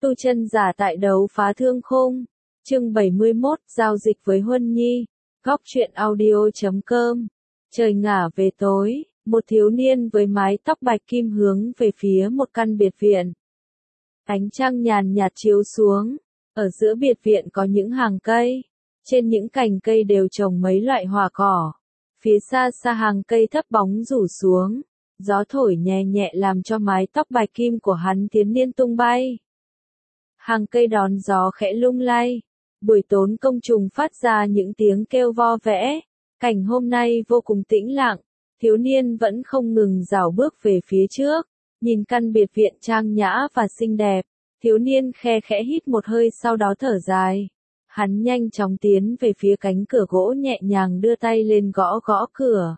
Tu chân giả tại đấu phá thương khung. Chương 71, giao dịch với Huân Nhi. Góc truyện audio.com. Trời ngả về tối, một thiếu niên với mái tóc bạch kim hướng về phía một căn biệt viện. Ánh trăng nhàn nhạt chiếu xuống, ở giữa biệt viện có những hàng cây, trên những cành cây đều trồng mấy loại hoa cỏ. Phía xa xa hàng cây thấp bóng rủ xuống, gió thổi nhẹ nhẹ làm cho mái tóc bạch kim của hắn thiếu niên tung bay. Hàng cây đón gió khẽ lung lay, buổi tối công trùng phát ra những tiếng kêu vo vẽ. Cảnh hôm nay vô cùng tĩnh lặng, thiếu niên vẫn không ngừng rảo bước về phía trước, nhìn căn biệt viện trang nhã và xinh đẹp, thiếu niên khe khẽ hít một hơi sau đó thở dài. Hắn nhanh chóng tiến về phía cánh cửa gỗ nhẹ nhàng đưa tay lên gõ gõ cửa.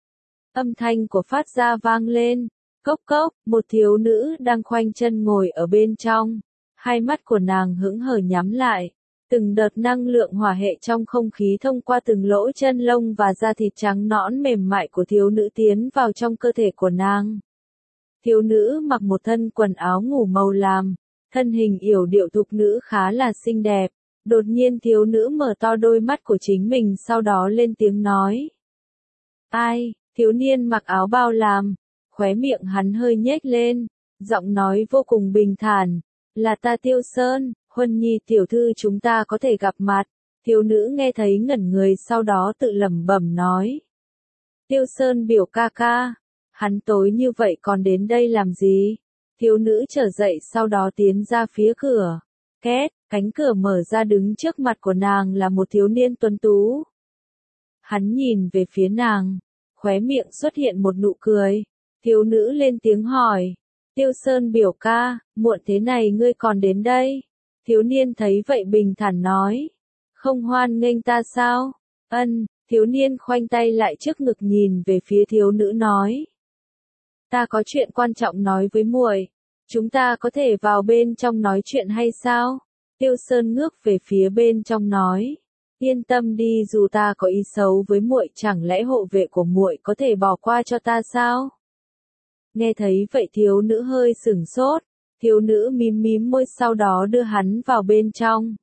Âm thanh của phát ra vang lên, cốc cốc, một thiếu nữ đang khoanh chân ngồi ở bên trong, hai mắt của nàng hững hờ nhắm lại. Từng đợt năng lượng hỏa hệ trong không khí thông qua từng lỗ chân lông và da thịt trắng nõn mềm mại của thiếu nữ tiến vào trong cơ thể của nàng. Thiếu nữ mặc một thân quần áo ngủ màu lam, thân hình yểu điệu thục nữ khá là xinh đẹp. Đột nhiên thiếu nữ mở to đôi mắt của chính mình sau đó lên tiếng nói. Ai, thiếu niên mặc áo bao lam, khóe miệng hắn hơi nhếch lên, giọng nói vô cùng bình thản, là ta Tiêu Sơn. Huân Nhi tiểu thư chúng ta có thể gặp mặt. Thiếu nữ nghe thấy ngẩn người sau đó tự lẩm bẩm nói. Tiêu Sơn biểu ca ca, hắn tối như vậy còn đến đây làm gì? Thiếu nữ trở dậy sau đó tiến ra phía cửa. Két, cánh cửa mở ra đứng trước mặt của nàng là một thiếu niên tuấn tú. Hắn nhìn về phía nàng, khóe miệng xuất hiện một nụ cười. Thiếu nữ lên tiếng hỏi. Tiêu Sơn biểu ca, muộn thế này ngươi còn đến đây? Thiếu niên thấy vậy bình thản nói. Không hoan nghênh ta sao? Ân, thiếu niên khoanh tay lại trước ngực nhìn về phía thiếu nữ nói. Ta có chuyện quan trọng nói với muội. Chúng ta có thể vào bên trong nói chuyện hay sao? Tiêu Sơn ngước về phía bên trong nói. Yên tâm đi, dù ta có ý xấu với muội chẳng lẽ hộ vệ của muội có thể bỏ qua cho ta sao? Nghe thấy vậy thiếu nữ hơi sửng sốt. Thiếu nữ mím mím môi sau đó đưa hắn vào bên trong.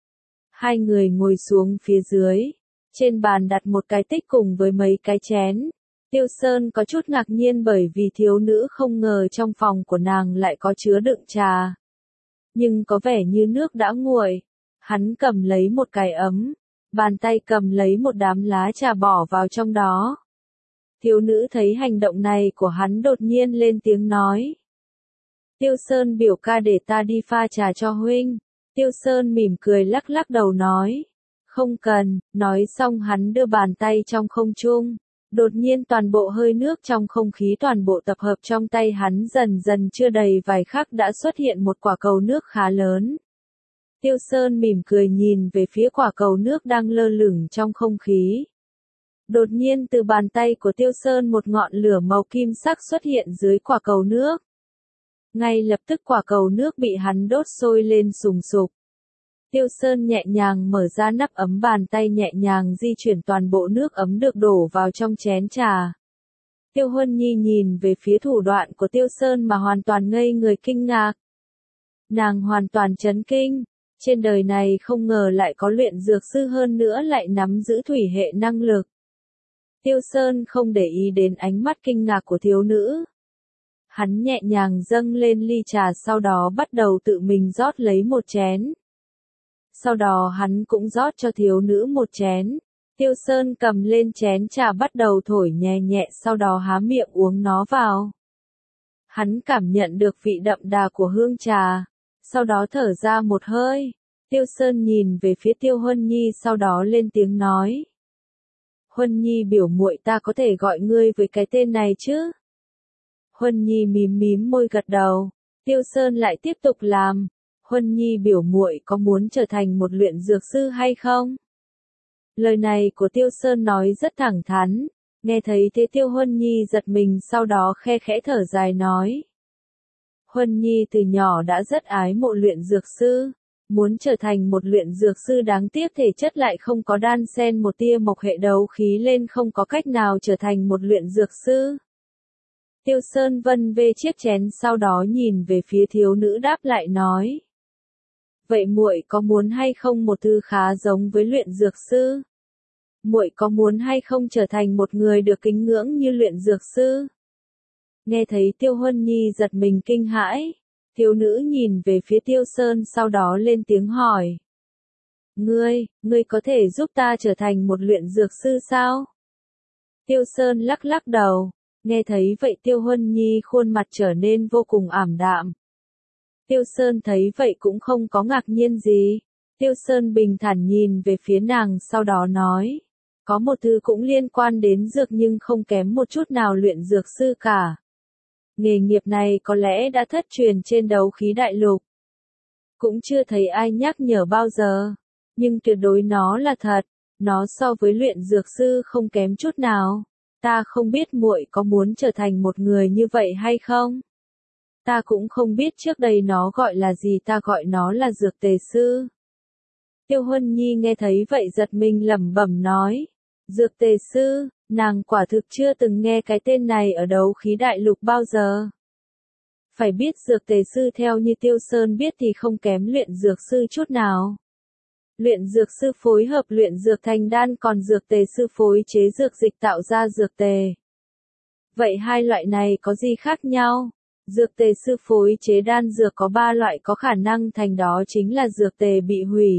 Hai người ngồi xuống phía dưới. Trên bàn đặt một cái tích cùng với mấy cái chén. Tiêu Sơn có chút ngạc nhiên bởi vì thiếu nữ không ngờ trong phòng của nàng lại có chứa đựng trà. Nhưng có vẻ như nước đã nguội. Hắn cầm lấy một cái ấm. Bàn tay cầm lấy một đám lá trà bỏ vào trong đó. Thiếu nữ thấy hành động này của hắn đột nhiên lên tiếng nói. Tiêu Sơn biểu ca để ta đi pha trà cho huynh. Tiêu Sơn mỉm cười lắc lắc đầu nói. Không cần, nói xong hắn đưa bàn tay trong không trung. Đột nhiên toàn bộ hơi nước trong không khí toàn bộ tập hợp trong tay hắn dần dần chưa đầy vài khắc đã xuất hiện một quả cầu nước khá lớn. Tiêu Sơn mỉm cười nhìn về phía quả cầu nước đang lơ lửng trong không khí. Đột nhiên từ bàn tay của Tiêu Sơn một ngọn lửa màu kim sắc xuất hiện dưới quả cầu nước. Ngay lập tức quả cầu nước bị hắn đốt sôi lên sùng sục. Tiêu Sơn nhẹ nhàng mở ra nắp ấm, bàn tay nhẹ nhàng di chuyển toàn bộ nước ấm được đổ vào trong chén trà. Tiêu Huân Nhi nhìn về phía thủ đoạn của Tiêu Sơn mà hoàn toàn ngây người kinh ngạc. Nàng hoàn toàn chấn kinh. Trên đời này không ngờ lại có luyện dược sư hơn nữa lại nắm giữ thủy hệ năng lực. Tiêu Sơn không để ý đến ánh mắt kinh ngạc của thiếu nữ. Hắn nhẹ nhàng dâng lên ly trà sau đó bắt đầu tự mình rót lấy một chén. Sau đó hắn cũng rót cho thiếu nữ một chén. Tiêu Sơn cầm lên chén trà bắt đầu thổi nhẹ nhẹ sau đó há miệng uống nó vào. Hắn cảm nhận được vị đậm đà của hương trà. Sau đó thở ra một hơi. Tiêu Sơn nhìn về phía Tiêu Huân Nhi sau đó lên tiếng nói. Huân Nhi biểu muội ta có thể gọi ngươi với cái tên này chứ? Huân Nhi mím mím môi gật đầu. Tiêu Sơn lại tiếp tục làm. Huân Nhi biểu muội có muốn trở thành một luyện dược sư hay không? Lời này của Tiêu Sơn nói rất thẳng thắn. Nghe thấy thế Tiêu Huân Nhi giật mình sau đó khe khẽ thở dài nói. Huân Nhi từ nhỏ đã rất ái mộ luyện dược sư. Muốn trở thành một luyện dược sư đáng tiếc thể chất lại không có đan xen một tia mộc hệ đấu khí lên không có cách nào trở thành một luyện dược sư. Tiêu Sơn vân vê chiếc chén sau đó nhìn về phía thiếu nữ đáp lại nói. Vậy muội có muốn hay không một thứ khá giống với luyện dược sư? Muội có muốn hay không trở thành một người được kính ngưỡng như luyện dược sư? Nghe thấy Tiêu Huân Nhi giật mình kinh hãi, thiếu nữ nhìn về phía Tiêu Sơn sau đó lên tiếng hỏi. Ngươi có thể giúp ta trở thành một luyện dược sư sao? Tiêu Sơn lắc lắc đầu, nghe thấy vậy Tiêu Huân Nhi khuôn mặt trở nên vô cùng ảm đạm. Tiêu Sơn thấy vậy cũng không có ngạc nhiên gì. Tiêu Sơn bình thản nhìn về phía nàng sau đó nói. Có một thứ cũng liên quan đến dược nhưng không kém một chút nào luyện dược sư cả. Nghề nghiệp này có lẽ đã thất truyền trên đấu khí đại lục. Cũng chưa thấy ai nhắc nhở bao giờ. Nhưng tuyệt đối nó là thật. Nó so với luyện dược sư không kém chút nào. Ta không biết muội có muốn trở thành một người như vậy hay không? Ta cũng không biết trước đây nó gọi là gì, ta gọi nó là dược tề sư. Tiêu Huân Nhi nghe thấy vậy giật mình lẩm bẩm nói. Dược tề sư, nàng quả thực chưa từng nghe cái tên này ở đấu khí đại lục bao giờ. Phải biết dược tề sư theo như Tiêu Sơn biết thì không kém luyện dược sư chút nào. Luyện dược sư phối hợp luyện dược thành đan, còn dược tề sư phối chế dược dịch tạo ra dược tề. Vậy hai loại này có gì khác nhau? Dược tề sư phối chế đan dược có 3 loại có khả năng thành, đó chính là dược tề bị hủy,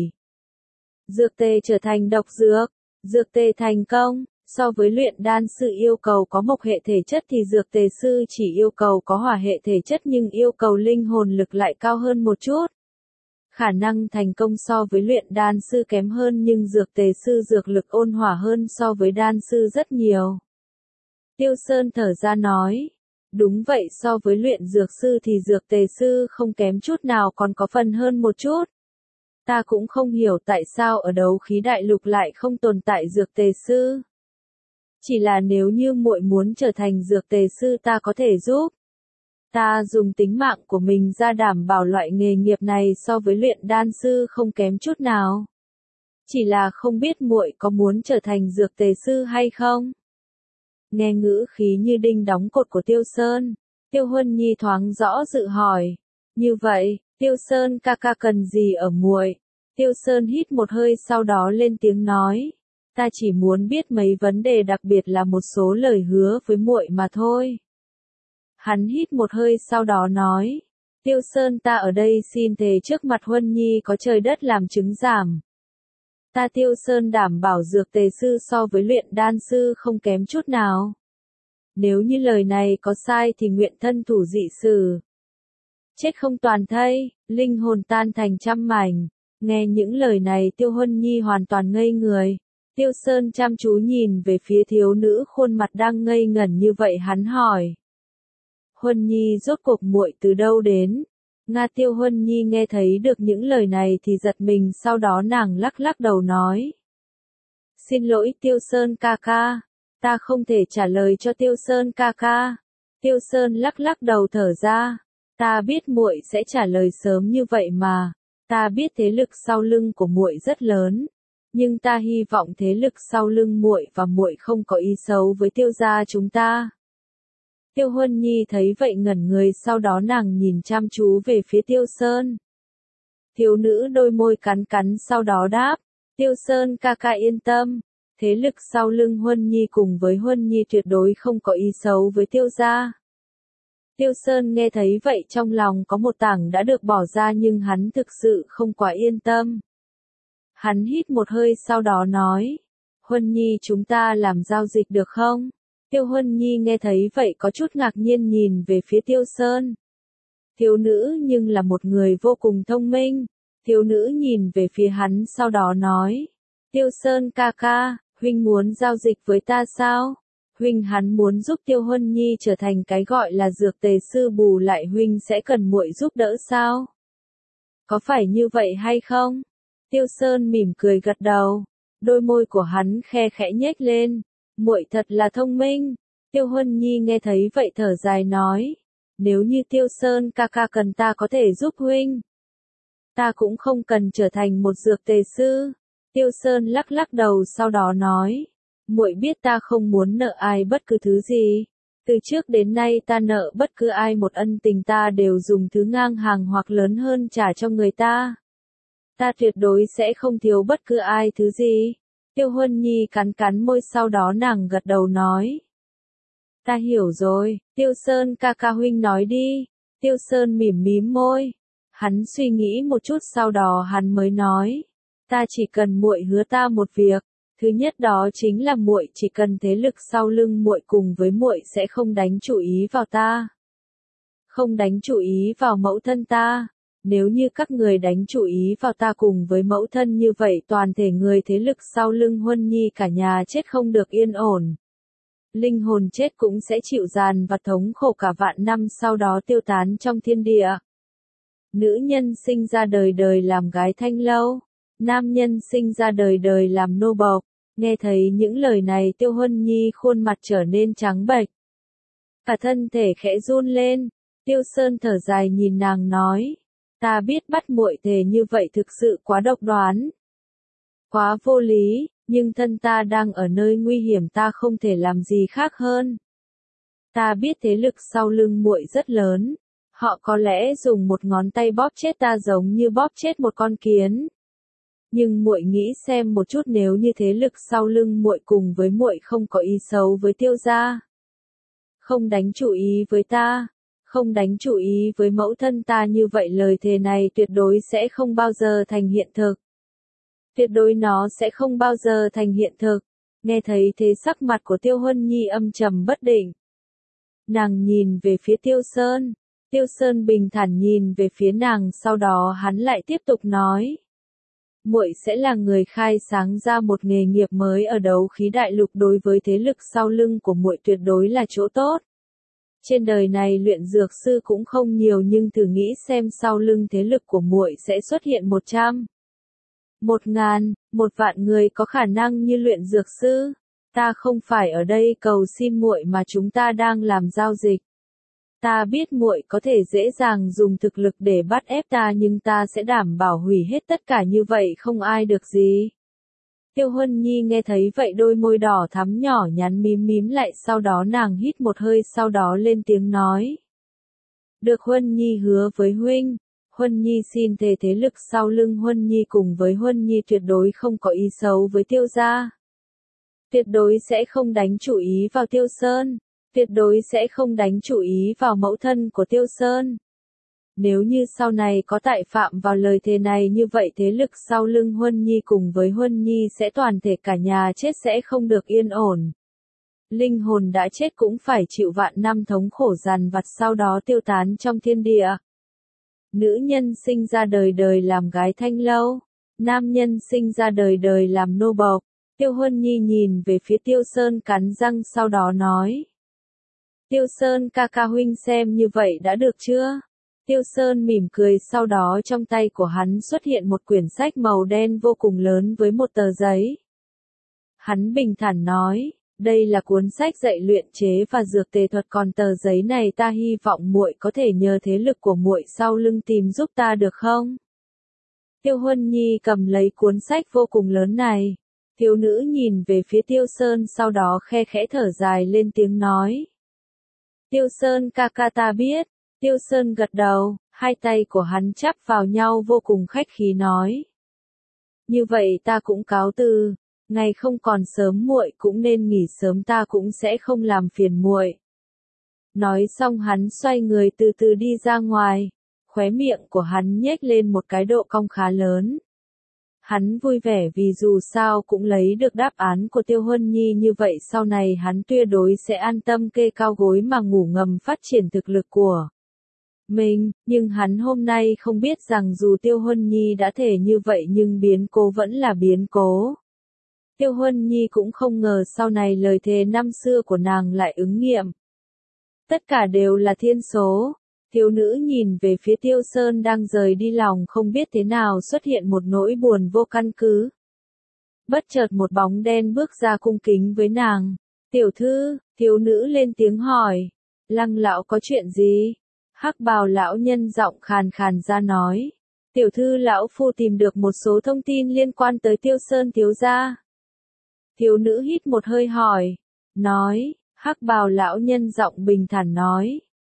dược tề trở thành độc dược, dược tề thành công. So với luyện đan sư yêu cầu có mộc hệ thể chất thì dược tề sư chỉ yêu cầu có hỏa hệ thể chất nhưng yêu cầu linh hồn lực lại cao hơn một chút. Khả năng thành công so với luyện đan sư kém hơn nhưng dược tề sư dược lực ôn hòa hơn so với đan sư rất nhiều. Tiêu Sơn thở ra nói. Đúng vậy, so với luyện dược sư thì dược tề sư không kém chút nào, còn có phần hơn một chút. Ta cũng không hiểu tại sao ở đấu khí đại lục lại không tồn tại dược tề sư. Chỉ là nếu như muội muốn trở thành dược tề sư ta có thể giúp. Ta dùng tính mạng của mình ra đảm bảo loại nghề nghiệp này so với luyện đan sư không kém chút nào. Chỉ là không biết muội có muốn trở thành dược tề sư hay không? Nghe ngữ khí như đinh đóng cột của Tiêu Sơn, Tiêu Huân Nhi thoáng rõ dự hỏi. Như vậy, Tiêu Sơn ca ca cần gì ở muội? Tiêu Sơn hít một hơi sau đó lên tiếng nói. Ta chỉ muốn biết mấy vấn đề, đặc biệt là một số lời hứa với muội mà thôi. Hắn hít một hơi sau đó nói. Tiêu Sơn, ta ở đây xin thề trước mặt Huân Nhi có trời đất làm chứng giảm. Ta Tiêu Sơn đảm bảo dược tề sư so với luyện đan sư không kém chút nào. Nếu như lời này có sai thì nguyện thân thủ dị xử. Chết không toàn thây, linh hồn tan thành trăm mảnh. Nghe những lời này Tiêu Huân Nhi hoàn toàn ngây người. Tiêu Sơn chăm chú nhìn về phía thiếu nữ khuôn mặt đang ngây ngẩn như vậy, hắn hỏi. Huân Nhi, rốt cuộc muội từ đâu đến? Tiêu Huân Nhi nghe thấy được những lời này thì giật mình, sau đó nàng lắc lắc đầu nói. Xin lỗi Tiêu Sơn ca ca, ta không thể trả lời cho Tiêu Sơn ca ca. Tiêu Sơn lắc lắc đầu thở ra. Ta biết muội sẽ trả lời sớm như vậy mà. Ta biết thế lực sau lưng của muội rất lớn. Nhưng ta hy vọng thế lực sau lưng muội và muội không có ý xấu với Tiêu gia chúng ta. Tiêu Huân Nhi thấy vậy ngẩn người, sau đó nàng nhìn chăm chú về phía Tiêu Sơn. Thiếu nữ đôi môi cắn cắn sau đó đáp. Tiêu Sơn ca ca yên tâm. Thế lực sau lưng Huân Nhi cùng với Huân Nhi tuyệt đối không có ý xấu với Tiêu gia. Tiêu Sơn nghe thấy vậy trong lòng có một tảng đã được bỏ ra nhưng hắn thực sự không quá yên tâm. Hắn hít một hơi sau đó nói. Huân Nhi, chúng ta làm giao dịch được không? Tiêu Huân Nhi nghe thấy vậy có chút ngạc nhiên nhìn về phía Tiêu Sơn. Thiếu nữ nhưng là một người vô cùng thông minh. Thiếu nữ nhìn về phía hắn sau đó nói. Tiêu Sơn ca ca, huynh muốn giao dịch với ta sao? Huynh hắn muốn giúp Tiêu Huân Nhi trở thành cái gọi là dược tề sư, bù lại huynh sẽ cần muội giúp đỡ sao? Có phải như vậy hay không? Tiêu Sơn mỉm cười gật đầu. Đôi môi của hắn khe khẽ nhếch lên. Muội thật là thông minh. Tiêu Huân Nhi nghe thấy vậy thở dài nói. Nếu như Tiêu Sơn ca ca cần ta có thể giúp huynh. Ta cũng không cần trở thành một dược tề sư. Tiêu Sơn lắc lắc đầu sau đó nói. Muội biết ta không muốn nợ ai bất cứ thứ gì. Từ trước đến nay ta nợ bất cứ ai một ân tình ta đều dùng thứ ngang hàng hoặc lớn hơn trả cho người ta. Ta tuyệt đối sẽ không thiếu bất cứ ai thứ gì. Tiêu Huân Nhi cắn cắn môi sau đó nàng gật đầu nói. Ta hiểu rồi, Tiêu Sơn ca ca huynh nói đi. Tiêu Sơn mỉm mím môi. Hắn suy nghĩ một chút sau đó hắn mới nói. Ta chỉ cần muội hứa ta một việc. Thứ nhất đó chính là muội chỉ cần thế lực sau lưng muội cùng với muội sẽ không đánh chủ ý vào ta. Không đánh chủ ý vào mẫu thân ta. Nếu như các người đánh chủ ý vào ta cùng với mẫu thân như vậy toàn thể người thế lực sau lưng Huân Nhi cả nhà chết không được yên ổn. Linh hồn chết cũng sẽ chịu giàn và thống khổ cả vạn năm sau đó tiêu tán trong thiên địa. Nữ nhân sinh ra đời đời làm gái thanh lâu. Nam nhân sinh ra đời đời làm nô bộc. Nghe thấy những lời này Tiêu Huân Nhi khuôn mặt trở nên trắng bệch. Cả thân thể khẽ run lên. Tiêu Sơn thở dài nhìn nàng nói. Ta biết bắt muội thề như vậy thực sự quá độc đoán. Quá vô lý, nhưng thân ta đang ở nơi nguy hiểm ta không thể làm gì khác hơn. Ta biết thế lực sau lưng muội rất lớn. Họ có lẽ dùng một ngón tay bóp chết ta giống như bóp chết một con kiến. Nhưng muội nghĩ xem một chút nếu như thế lực sau lưng muội cùng với muội không có ý xấu với Tiêu gia. Không đánh chủ ý với ta. Không đánh chủ ý với mẫu thân ta như vậy lời thề này tuyệt đối sẽ không bao giờ thành hiện thực. Tuyệt đối nó sẽ không bao giờ thành hiện thực. Nghe thấy thế sắc mặt của Tiêu Huân Nhi âm trầm bất định. Nàng nhìn về phía Tiêu Sơn. Tiêu Sơn bình thản nhìn về phía nàng sau đó hắn lại tiếp tục nói. Muội sẽ là người khai sáng ra một nghề nghiệp mới ở đấu khí đại lục đối với thế lực sau lưng của muội tuyệt đối là chỗ tốt. Trên đời này luyện dược sư cũng không nhiều nhưng thử nghĩ xem sau lưng thế lực của muội sẽ xuất hiện 100, 1000, 1 vạn người có khả năng như luyện dược sư. Ta không phải ở đây cầu xin muội mà chúng ta đang làm giao dịch. Ta biết muội có thể dễ dàng dùng thực lực để bắt ép ta nhưng ta sẽ đảm bảo hủy hết tất cả như vậy không ai được gì. Tiêu Huân Nhi nghe thấy vậy đôi môi đỏ thắm nhỏ nhắn mím mím lại sau đó nàng hít một hơi sau đó lên tiếng nói. Được Huân Nhi hứa với huynh. Huân Nhi xin thề thế lực sau lưng Huân Nhi cùng với Huân Nhi tuyệt đối không có ý xấu với Tiêu gia. Tuyệt đối sẽ không đánh chủ ý vào Tiêu Sơn. Tuyệt đối sẽ không đánh chủ ý vào mẫu thân của Tiêu Sơn. Nếu như sau này có tại phạm vào lời thề này như vậy thế lực sau lưng Huân Nhi cùng với Huân Nhi sẽ toàn thể cả nhà chết sẽ không được yên ổn. Linh hồn đã chết cũng phải chịu vạn năm thống khổ dằn vặt sau đó tiêu tán trong thiên địa. Nữ nhân sinh ra đời đời làm gái thanh lâu. Nam nhân sinh ra đời đời làm nô bộc. Tiêu Huân Nhi nhìn về phía Tiêu Sơn cắn răng sau đó nói. Tiêu Sơn ca ca huynh xem như vậy đã được chưa? Tiêu Sơn mỉm cười sau đó trong tay của hắn xuất hiện một quyển sách màu đen vô cùng lớn với một tờ giấy. Hắn bình thản nói, đây là cuốn sách dạy luyện chế và dược tề thuật còn tờ giấy này ta hy vọng muội có thể nhờ thế lực của muội sau lưng tìm giúp ta được không? Tiêu Huân Nhi cầm lấy cuốn sách vô cùng lớn này. Thiếu nữ nhìn về phía Tiêu Sơn sau đó khe khẽ thở dài lên tiếng nói. Tiêu Sơn ca ca ta biết. Tiêu Sơn gật đầu, hai tay của hắn chắp vào nhau vô cùng khách khí nói. Như vậy ta cũng cáo từ, ngày không còn sớm muội cũng nên nghỉ sớm ta cũng sẽ không làm phiền muội. Nói xong hắn xoay người từ từ đi ra ngoài, khóe miệng của hắn nhếch lên một cái độ cong khá lớn. Hắn vui vẻ vì dù sao cũng lấy được đáp án của Tiêu Huân Nhi như vậy sau này hắn tuyệt đối sẽ an tâm kê cao gối mà ngủ ngầm phát triển thực lực của mình, nhưng hắn hôm nay không biết rằng dù Tiêu Huân Nhi đã thể như vậy nhưng biến cố vẫn là biến cố. Tiêu Huân Nhi cũng không ngờ sau này lời thề năm xưa của nàng lại ứng nghiệm. Tất cả đều là thiên số. Thiếu nữ nhìn về phía Tiêu Sơn đang rời đi lòng không biết thế nào xuất hiện một nỗi buồn vô căn cứ. Bất chợt một bóng đen bước ra cung kính với nàng. Tiểu thư, thiếu nữ lên tiếng hỏi. Lăng lão có chuyện gì? Hắc bào lão nhân giọng khàn khàn ra nói. Tiểu thư lão phu tìm được một số thông tin liên quan tới Tiêu Sơn thiếu gia. Thiếu nữ hít một hơi hỏi. Nói, hắc bào lão nhân giọng bình thản nói.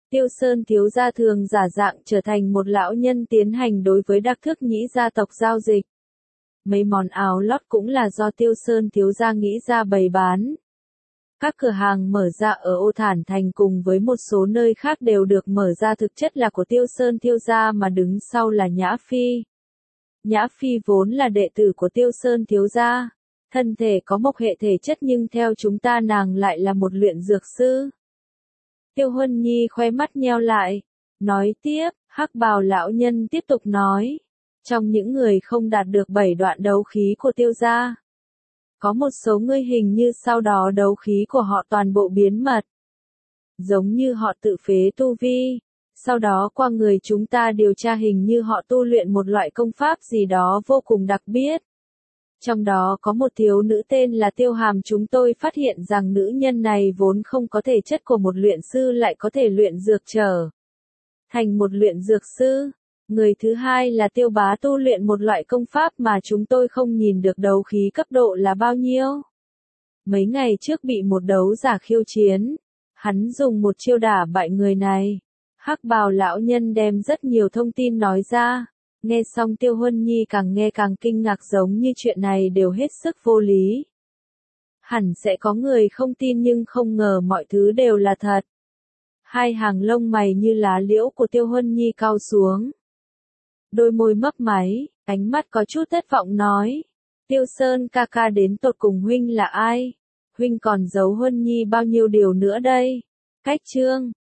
Tiêu Sơn thiếu gia thường giả dạng trở thành một lão nhân tiến hành đối với Đắc Thức Nhĩ gia tộc giao dịch. Mấy món áo lót cũng là do Tiêu Sơn thiếu gia nghĩ ra bày bán. Các cửa hàng mở ra ở Ô Thản Thành cùng với một số nơi khác đều được mở ra thực chất là của Tiêu Sơn thiếu gia mà đứng sau là Nhã Phi. Nhã Phi vốn là đệ tử của Tiêu Sơn thiếu gia. Thân thể có mộc hệ thể chất nhưng theo chúng ta nàng lại là một luyện dược sư. Tiêu Huân Nhi khoe mắt nheo lại. Nói tiếp, Hắc Bào lão nhân tiếp tục nói. Trong những người không đạt được 7 đoạn đấu khí của Tiêu gia, có một số người hình như sau đó đấu khí của họ toàn bộ biến mất. Giống như họ tự phế tu vi. Sau đó qua người chúng ta điều tra hình như họ tu luyện một loại công pháp gì đó vô cùng đặc biệt. Trong đó có một thiếu nữ tên là Tiêu Hàm, chúng tôi phát hiện rằng nữ nhân này vốn không có thể chất của một luyện sư lại có thể luyện dược trở thành một luyện dược sư. Người thứ hai là Tiêu Bá tu luyện một loại công pháp mà chúng tôi không nhìn được đấu khí cấp độ là bao nhiêu. Mấy ngày trước bị một đấu giả khiêu chiến, hắn dùng một chiêu đả bại người này. Hắc Bào lão nhân đem rất nhiều thông tin nói ra. Nghe xong Tiêu Huân Nhi càng nghe càng kinh ngạc, giống như chuyện này đều hết sức vô lý. Hẳn sẽ có người không tin nhưng không ngờ mọi thứ đều là thật. Hai hàng lông mày như lá liễu của Tiêu Huân Nhi cau xuống. Đôi môi mấp máy, ánh mắt có chút thất vọng nói. Tiêu Sơn ca ca đến tột cùng huynh là ai? Huynh còn giấu Huân Nhi bao nhiêu điều nữa đây? Cách chương